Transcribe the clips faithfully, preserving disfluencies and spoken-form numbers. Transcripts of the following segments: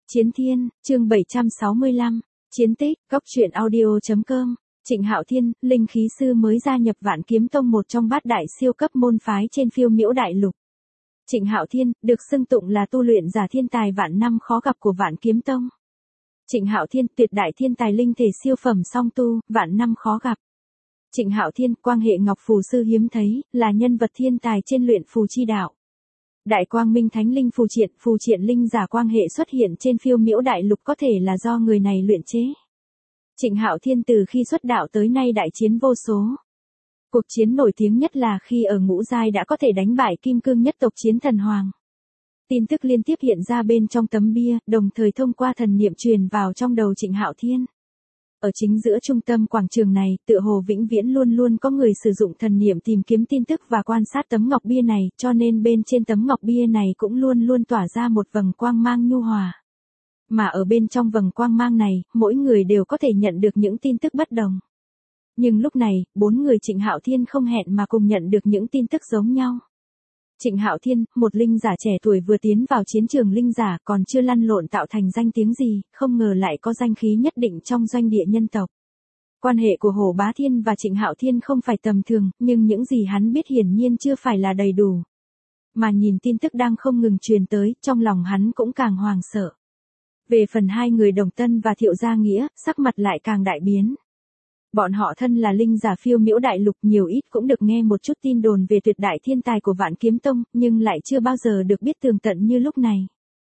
Chiến Thiên, chương bảy trăm sáu mươi lăm, Chiến tích, góc truyện audio chấm com, Trịnh Hạo Thiên, linh khí sư mới gia nhập Vạn Kiếm Tông, một trong bát đại siêu cấp môn phái trên phiêu miễu đại lục. Trịnh Hạo Thiên, được xưng tụng là tu luyện giả thiên tài vạn năm khó gặp của Vạn Kiếm Tông. Trịnh Hạo Thiên, tuyệt đại thiên tài linh thể siêu phẩm song tu, vạn năm khó gặp. Trịnh Hạo Thiên, quang hệ ngọc phù sư hiếm thấy, là nhân vật thiên tài trên luyện phù chi đạo. Đại quang minh thánh linh phù triện, phù triện linh giả quang hệ xuất hiện trên phiêu miễu đại lục có thể là do người này luyện chế. Trịnh Hạo Thiên từ khi xuất đạo tới nay đại chiến vô số. Cuộc chiến nổi tiếng nhất là khi ở ngũ giai đã có thể đánh bại kim cương nhất tộc Chiến Thần Hoàng. Tin tức liên tiếp hiện ra bên trong tấm bia, đồng thời thông qua thần niệm truyền vào trong đầu Trịnh Hạo Thiên. Ở chính giữa trung tâm quảng trường này, tựa hồ vĩnh viễn luôn luôn có người sử dụng thần niệm tìm kiếm tin tức và quan sát tấm ngọc bia này, cho nên bên trên tấm ngọc bia này cũng luôn luôn tỏa ra một vầng quang mang nhu hòa. Mà ở bên trong vầng quang mang này, mỗi người đều có thể nhận được những tin tức bất đồng. Nhưng lúc này, bốn người Trịnh Hạo Thiên không hẹn mà cùng nhận được những tin tức giống nhau. Trịnh Hạo Thiên, một linh giả trẻ tuổi vừa tiến vào chiến trường linh giả, còn chưa lăn lộn tạo thành danh tiếng gì, không ngờ lại có danh khí nhất định trong doanh địa nhân tộc. Quan hệ của Hồ Bá Thiên và Trịnh Hạo Thiên không phải tầm thường, nhưng những gì hắn biết hiển nhiên chưa phải là đầy đủ. Mà nhìn tin tức đang không ngừng truyền tới, trong lòng hắn cũng càng hoàng sợ. Về phần hai người Đồng Tân và Thiệu Gia Nghĩa, sắc mặt lại càng đại biến. Bọn họ thân là linh giả phiêu miễu đại lục, nhiều ít cũng được nghe một chút tin đồn về tuyệt đại thiên tài của Vạn Kiếm Tông, nhưng lại chưa bao giờ được biết tường tận như lúc này.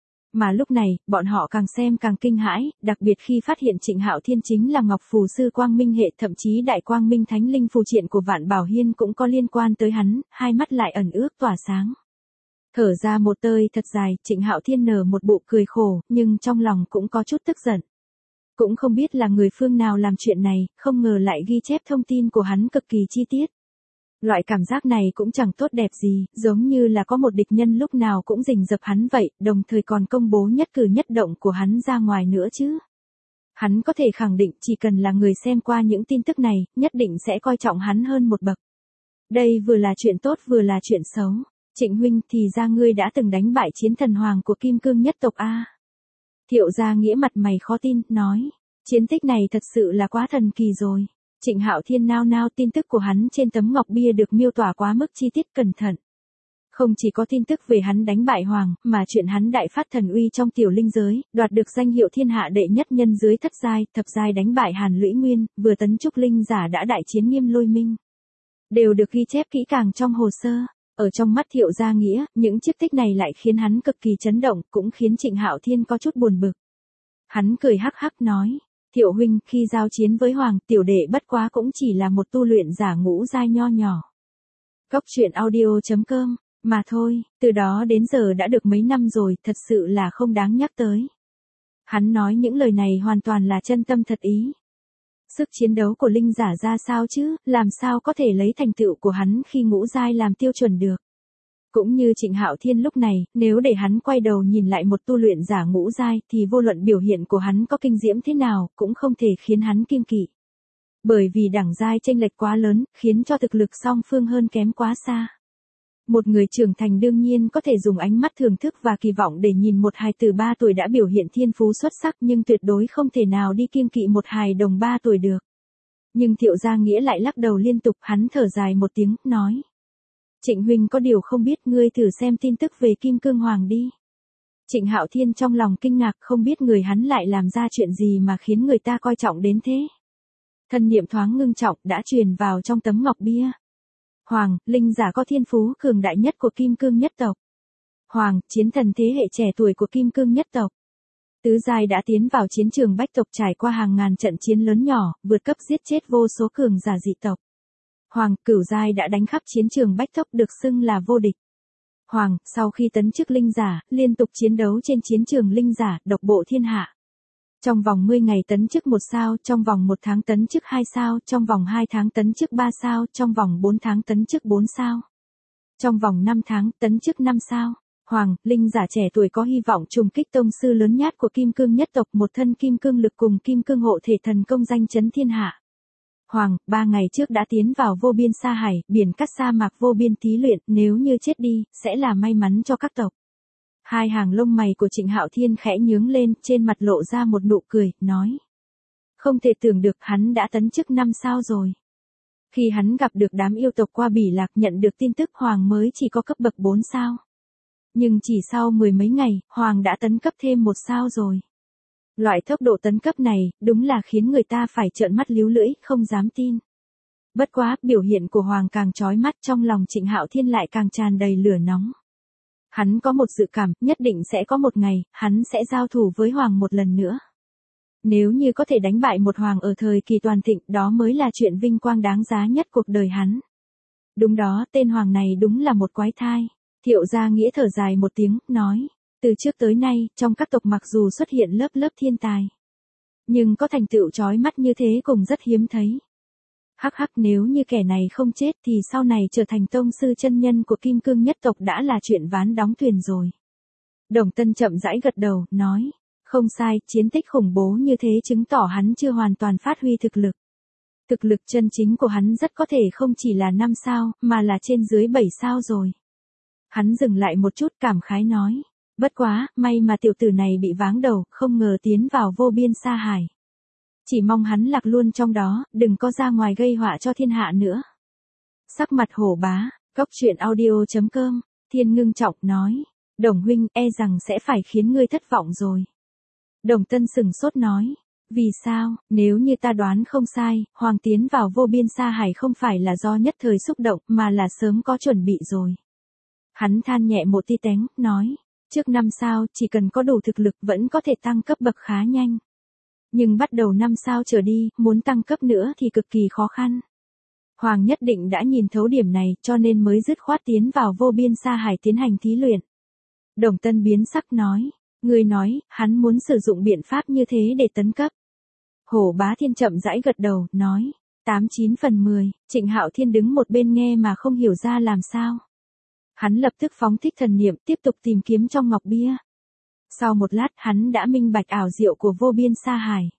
Mà lúc này, bọn họ càng xem càng kinh hãi, đặc biệt khi phát hiện Trịnh Hạo Thiên chính là Ngọc Phù Sư Quang Minh hệ, thậm chí Đại Quang Minh Thánh Linh phù triện của Vạn Bảo Hiên cũng có liên quan tới hắn, hai mắt lại ẩn ước tỏa sáng. Thở ra một tơi thật dài, Trịnh Hạo Thiên nở một bộ cười khổ, nhưng trong lòng cũng có chút tức giận. Cũng không biết là người phương nào làm chuyện này, không ngờ lại ghi chép thông tin của hắn cực kỳ chi tiết. Loại cảm giác này cũng chẳng tốt đẹp gì, giống như là có một địch nhân lúc nào cũng rình rập hắn vậy, đồng thời còn công bố nhất cử nhất động của hắn ra ngoài nữa chứ. Hắn có thể khẳng định chỉ cần là người xem qua những tin tức này, nhất định sẽ coi trọng hắn hơn một bậc. Đây vừa là chuyện tốt vừa là chuyện xấu. Trịnh huynh, thì ra ngươi đã từng đánh bại Chiến Thần Hoàng của Kim Cương nhất tộc a. Thiệu Gia Nghĩa mặt mày khó tin, nói, chiến tích này thật sự là quá thần kỳ rồi. Trịnh Hạo Thiên nao nao, tin tức của hắn trên tấm ngọc bia được miêu tả quá mức chi tiết cẩn thận. Không chỉ có tin tức về hắn đánh bại Hoàng, mà chuyện hắn đại phát thần uy trong tiểu linh giới, đoạt được danh hiệu thiên hạ đệ nhất nhân dưới thất giai, thập giai đánh bại Hàn Lũy Nguyên, vừa tấn trúc linh giả đã đại chiến Nghiêm Lôi Minh. Đều được ghi chép kỹ càng trong hồ sơ. Ở trong mắt Thiệu Gia Nghĩa, những chiếc tích này lại khiến hắn cực kỳ chấn động, cũng khiến Trịnh Hạo Thiên có chút buồn bực. Hắn cười hắc hắc nói, Thiệu huynh, khi giao chiến với Hoàng, tiểu đệ bất quá cũng chỉ là một tu luyện giả ngũ giai nho nhỏ. Góc truyện audio chấm com, mà thôi, từ đó đến giờ đã được mấy năm rồi, thật sự là không đáng nhắc tới. Hắn nói những lời này hoàn toàn là chân tâm thật ý. Sức chiến đấu của linh giả ra sao chứ, làm sao có thể lấy thành tựu của hắn khi ngũ giai làm tiêu chuẩn được. Cũng như Trịnh Hạo Thiên lúc này, nếu để hắn quay đầu nhìn lại một tu luyện giả ngũ giai thì vô luận biểu hiện của hắn có kinh diễm thế nào, cũng không thể khiến hắn kiêng kỵ. Bởi vì đẳng giai chênh lệch quá lớn, khiến cho thực lực song phương hơn kém quá xa. Một người trưởng thành đương nhiên có thể dùng ánh mắt thưởng thức và kỳ vọng để nhìn một hài tử ba tuổi đã biểu hiện thiên phú xuất sắc, nhưng tuyệt đối không thể nào đi kiêng kỵ một hài đồng ba tuổi được. Nhưng Thiệu Gia Nghĩa lại lắc đầu liên tục, hắn thở dài một tiếng, nói. Trịnh huynh có điều không biết, ngươi thử xem tin tức về Kim Cương Hoàng đi. Trịnh Hạo Thiên trong lòng kinh ngạc, không biết người hắn lại làm ra chuyện gì mà khiến người ta coi trọng đến thế. Thân niệm thoáng ngưng trọng đã truyền vào trong tấm ngọc bia. Hoàng, linh giả có thiên phú cường đại nhất của Kim Cương nhất tộc. Hoàng, chiến thần thế hệ trẻ tuổi của Kim Cương nhất tộc. Tứ giai đã tiến vào chiến trường bách tộc, trải qua hàng ngàn trận chiến lớn nhỏ, vượt cấp giết chết vô số cường giả dị tộc. Hoàng, cửu giai đã đánh khắp chiến trường bách tộc, được xưng là vô địch. Hoàng, sau khi tấn chức linh giả, liên tục chiến đấu trên chiến trường linh giả, độc bộ thiên hạ. Trong vòng mười ngày tấn chức một sao, trong vòng một tháng tấn chức hai sao, trong vòng hai tháng tấn chức ba sao, trong vòng bốn tháng tấn chức bốn sao. Trong vòng năm tháng tấn chức năm sao. Hoàng, linh giả trẻ tuổi có hy vọng trùng kích tông sư lớn nhát của Kim Cương nhất tộc, một thân kim cương lực cùng kim cương hộ thể thần công danh chấn thiên hạ. Hoàng, ba ngày trước đã tiến vào vô biên sa hải, biển cắt sa mạc vô biên thí luyện, nếu như chết đi, sẽ là may mắn cho các tộc. Hai hàng lông mày của Trịnh Hạo Thiên khẽ nhướng lên, trên mặt lộ ra một nụ cười, nói. Không thể tưởng được hắn đã tấn chức năm sao rồi. Khi hắn gặp được đám yêu tộc qua Bỉ Lạc nhận được tin tức Hoàng mới chỉ có cấp bậc bốn sao. Nhưng chỉ sau mười mấy ngày, Hoàng đã tấn cấp thêm một sao rồi. Loại tốc độ tấn cấp này, đúng là khiến người ta phải trợn mắt líu lưỡi, không dám tin. Bất quá, biểu hiện của Hoàng càng chói mắt, trong lòng Trịnh Hạo Thiên lại càng tràn đầy lửa nóng. Hắn có một dự cảm, nhất định sẽ có một ngày, hắn sẽ giao thủ với Hoàng một lần nữa. Nếu như có thể đánh bại một Hoàng ở thời kỳ toàn thịnh, đó mới là chuyện vinh quang đáng giá nhất cuộc đời hắn. Đúng đó, tên Hoàng này đúng là một quái thai. Thiệu Gia Nghĩa thở dài một tiếng, nói. Từ trước tới nay, trong các tộc mặc dù xuất hiện lớp lớp thiên tài. Nhưng có thành tựu chói mắt như thế cũng rất hiếm thấy. Hắc hắc, nếu như kẻ này không chết thì sau này trở thành tông sư chân nhân của Kim Cương nhất tộc đã là chuyện ván đóng thuyền rồi. Đồng Tân chậm rãi gật đầu, nói. Không sai, chiến tích khủng bố như thế chứng tỏ hắn chưa hoàn toàn phát huy thực lực. Thực lực chân chính của hắn rất có thể không chỉ là năm sao, mà là trên dưới bảy sao rồi. Hắn dừng lại một chút cảm khái nói. Bất quá, may mà tiểu tử này bị váng đầu, không ngờ tiến vào vô biên sa hải. Chỉ mong hắn lạc luôn trong đó, đừng có ra ngoài gây họa cho thiên hạ nữa. Sắc mặt Hổ Bá, cốc truyện audio chấm com, Thiên ngưng trọng nói. Đồng huynh, e rằng sẽ phải khiến ngươi thất vọng rồi. Đồng Tân sừng sốt nói. Vì sao, nếu như ta đoán không sai, Hoàng tiến vào vô biên sa hải không phải là do nhất thời xúc động mà là sớm có chuẩn bị rồi. Hắn than nhẹ một tí tén, nói. Trước năm sao, chỉ cần có đủ thực lực vẫn có thể tăng cấp bậc khá nhanh. Nhưng bắt đầu năm sao trở đi, muốn tăng cấp nữa thì cực kỳ khó khăn. Hoàng nhất định đã nhìn thấu điểm này cho nên mới dứt khoát tiến vào vô biên sa hải tiến hành thí luyện. Đồng Tân biến sắc nói. Người nói, hắn muốn sử dụng biện pháp như thế để tấn cấp. Hổ Bá Thiên chậm rãi gật đầu, nói. Tám chín phần mười, Trịnh Hạo Thiên đứng một bên nghe mà không hiểu ra làm sao. Hắn lập tức phóng thích thần niệm tiếp tục tìm kiếm trong ngọc bia. Sau một lát hắn đã minh bạch ảo diệu của vô biên sa hải.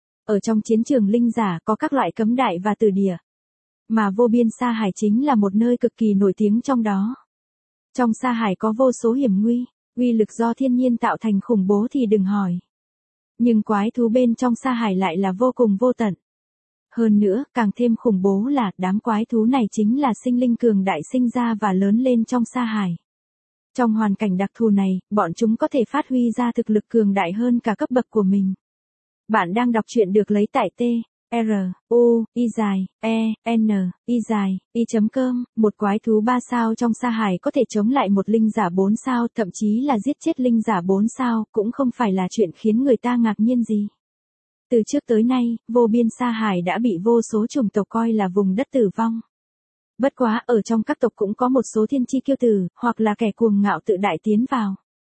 Ở trong chiến trường linh giả có các loại cấm đại và tử địa. Mà vô biên sa hải chính là một nơi cực kỳ nổi tiếng trong đó. Trong sa hải có vô số hiểm nguy, uy lực do thiên nhiên tạo thành khủng bố thì đừng hỏi. Nhưng quái thú bên trong sa hải lại là vô cùng vô tận. Hơn nữa, càng thêm khủng bố là đám quái thú này chính là sinh linh cường đại sinh ra và lớn lên trong sa hải. Trong hoàn cảnh đặc thù này, bọn chúng có thể phát huy ra thực lực cường đại hơn cả cấp bậc của mình. Bạn đang đọc truyện được lấy tại T, R, U, I dài, E, N, I dài, I chấm com, một quái thú ba sao trong sa hải có thể chống lại một linh giả bốn sao, thậm chí là giết chết linh giả bốn sao, cũng không phải là chuyện khiến người ta ngạc nhiên gì. Từ trước tới nay, vô biên sa hải đã bị vô số chủng tộc coi là vùng đất tử vong. Bất quá, ở trong các tộc cũng có một số thiên chi kiêu tử, hoặc là kẻ cuồng ngạo tự đại tiến vào.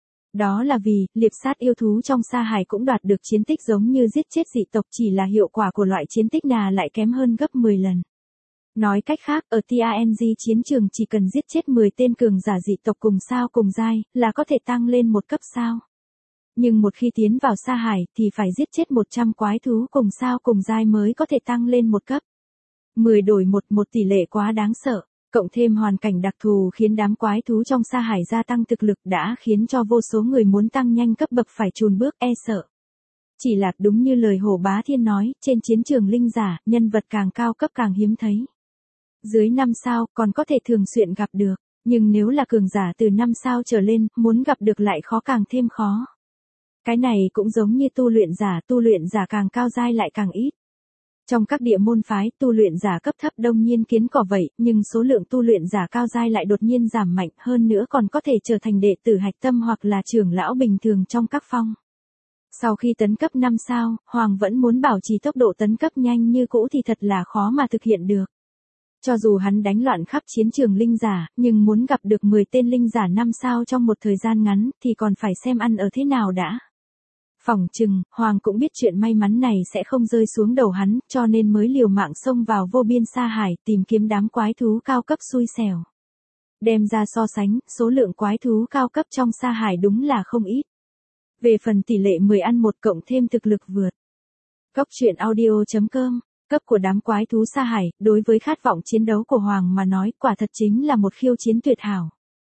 Đó là vì, liệp sát yêu thú trong sa hải cũng đoạt được chiến tích giống như giết chết dị tộc, chỉ là hiệu quả của loại chiến tích nào lại kém hơn gấp mười lần. Nói cách khác, ở tê a en giê chiến trường chỉ cần giết chết mười tên cường giả dị tộc cùng sao cùng giai, là có thể tăng lên một cấp sao. Nhưng một khi tiến vào sa hải, thì phải giết chết một trăm quái thú cùng sao cùng giai mới có thể tăng lên một cấp. mười đổi một, một tỷ lệ quá đáng sợ. Cộng thêm hoàn cảnh đặc thù khiến đám quái thú trong sa hải gia tăng thực lực đã khiến cho vô số người muốn tăng nhanh cấp bậc phải chùn bước e sợ. Chỉ là đúng như lời Hổ Bá Thiên nói, trên chiến trường linh giả, nhân vật càng cao cấp càng hiếm thấy. Dưới năm sao còn có thể thường xuyên gặp được, nhưng nếu là cường giả từ năm sao trở lên, muốn gặp được lại khó càng thêm khó. Cái này cũng giống như tu luyện giả, tu luyện giả càng cao giai lại càng ít. Trong các địa môn phái, tu luyện giả cấp thấp đông nhiên kiến cỏ vậy, nhưng số lượng tu luyện giả cao giai lại đột nhiên giảm mạnh, hơn nữa còn có thể trở thành đệ tử hạch tâm hoặc là trưởng lão bình thường trong các phong. Sau khi tấn cấp năm sao, Hoàng vẫn muốn bảo trì tốc độ tấn cấp nhanh như cũ thì thật là khó mà thực hiện được. Cho dù hắn đánh loạn khắp chiến trường linh giả, nhưng muốn gặp được mười tên linh giả năm sao trong một thời gian ngắn thì còn phải xem ăn ở thế nào đã. Phỏng chừng, Hoàng cũng biết chuyện may mắn này sẽ không rơi xuống đầu hắn, cho nên mới liều mạng xông vào vô biên sa hải tìm kiếm đám quái thú cao cấp xui xẻo. Đem ra so sánh, số lượng quái thú cao cấp trong sa hải đúng là không ít. Về phần tỷ lệ mười ăn một cộng thêm thực lực vượt. Cốc truyện audio chấm com, cấp của đám quái thú sa hải, đối với khát vọng chiến đấu của Hoàng mà nói quả thật chính là một khiêu chiến tuyệt hảo.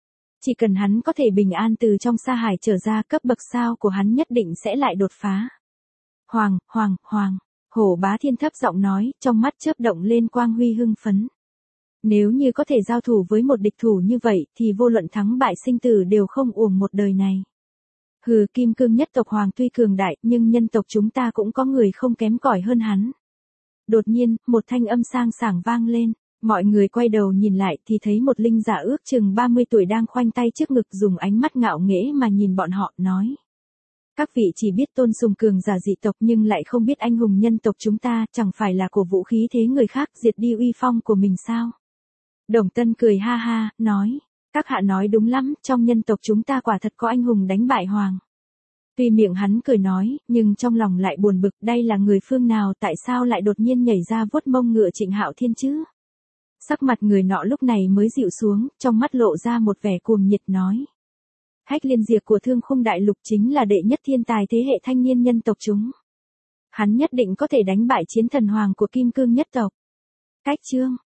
Chỉ cần hắn có thể bình an từ trong sa hải trở ra, cấp bậc sao của hắn nhất định sẽ lại đột phá. Hoàng, hoàng, hoàng, Hổ Bá Thiên thấp giọng nói, trong mắt chớp động lên quang huy hưng phấn. Nếu như có thể giao thủ với một địch thủ như vậy, thì vô luận thắng bại sinh tử đều không uổng một đời này. Hừ, Kim Cương nhất tộc Hoàng tuy cường đại, nhưng nhân tộc chúng ta cũng có người không kém cỏi hơn hắn. Đột nhiên, một thanh âm sang sảng vang lên, mọi người quay đầu nhìn lại thì thấy một linh giả ước chừng ba mươi tuổi đang khoanh tay trước ngực, dùng ánh mắt ngạo nghễ mà nhìn bọn họ, nói. Các vị chỉ biết tôn sùng cường giả dị tộc nhưng lại không biết anh hùng nhân tộc chúng ta, chẳng phải là cổ vũ khí thế người khác diệt đi uy phong của mình sao? Đồng Tân cười ha ha, nói, các hạ nói đúng lắm, trong nhân tộc chúng ta quả thật có anh hùng đánh bại hoàng. Tuy miệng hắn cười nói, nhưng trong lòng lại buồn bực, đây là người phương nào, tại sao lại đột nhiên nhảy ra vuốt mông ngựa Trịnh Hạo Thiên chứ? Sắc mặt người nọ lúc này mới dịu xuống, trong mắt lộ ra một vẻ cuồng nhiệt, nói. Hách Liên Diệp của Thương Khung Đại Lục chính là đệ nhất thiên tài thế hệ thanh niên nhân tộc chúng. Hắn nhất định có thể đánh bại chiến thần hoàng của Kim Cương nhất tộc. Cách chương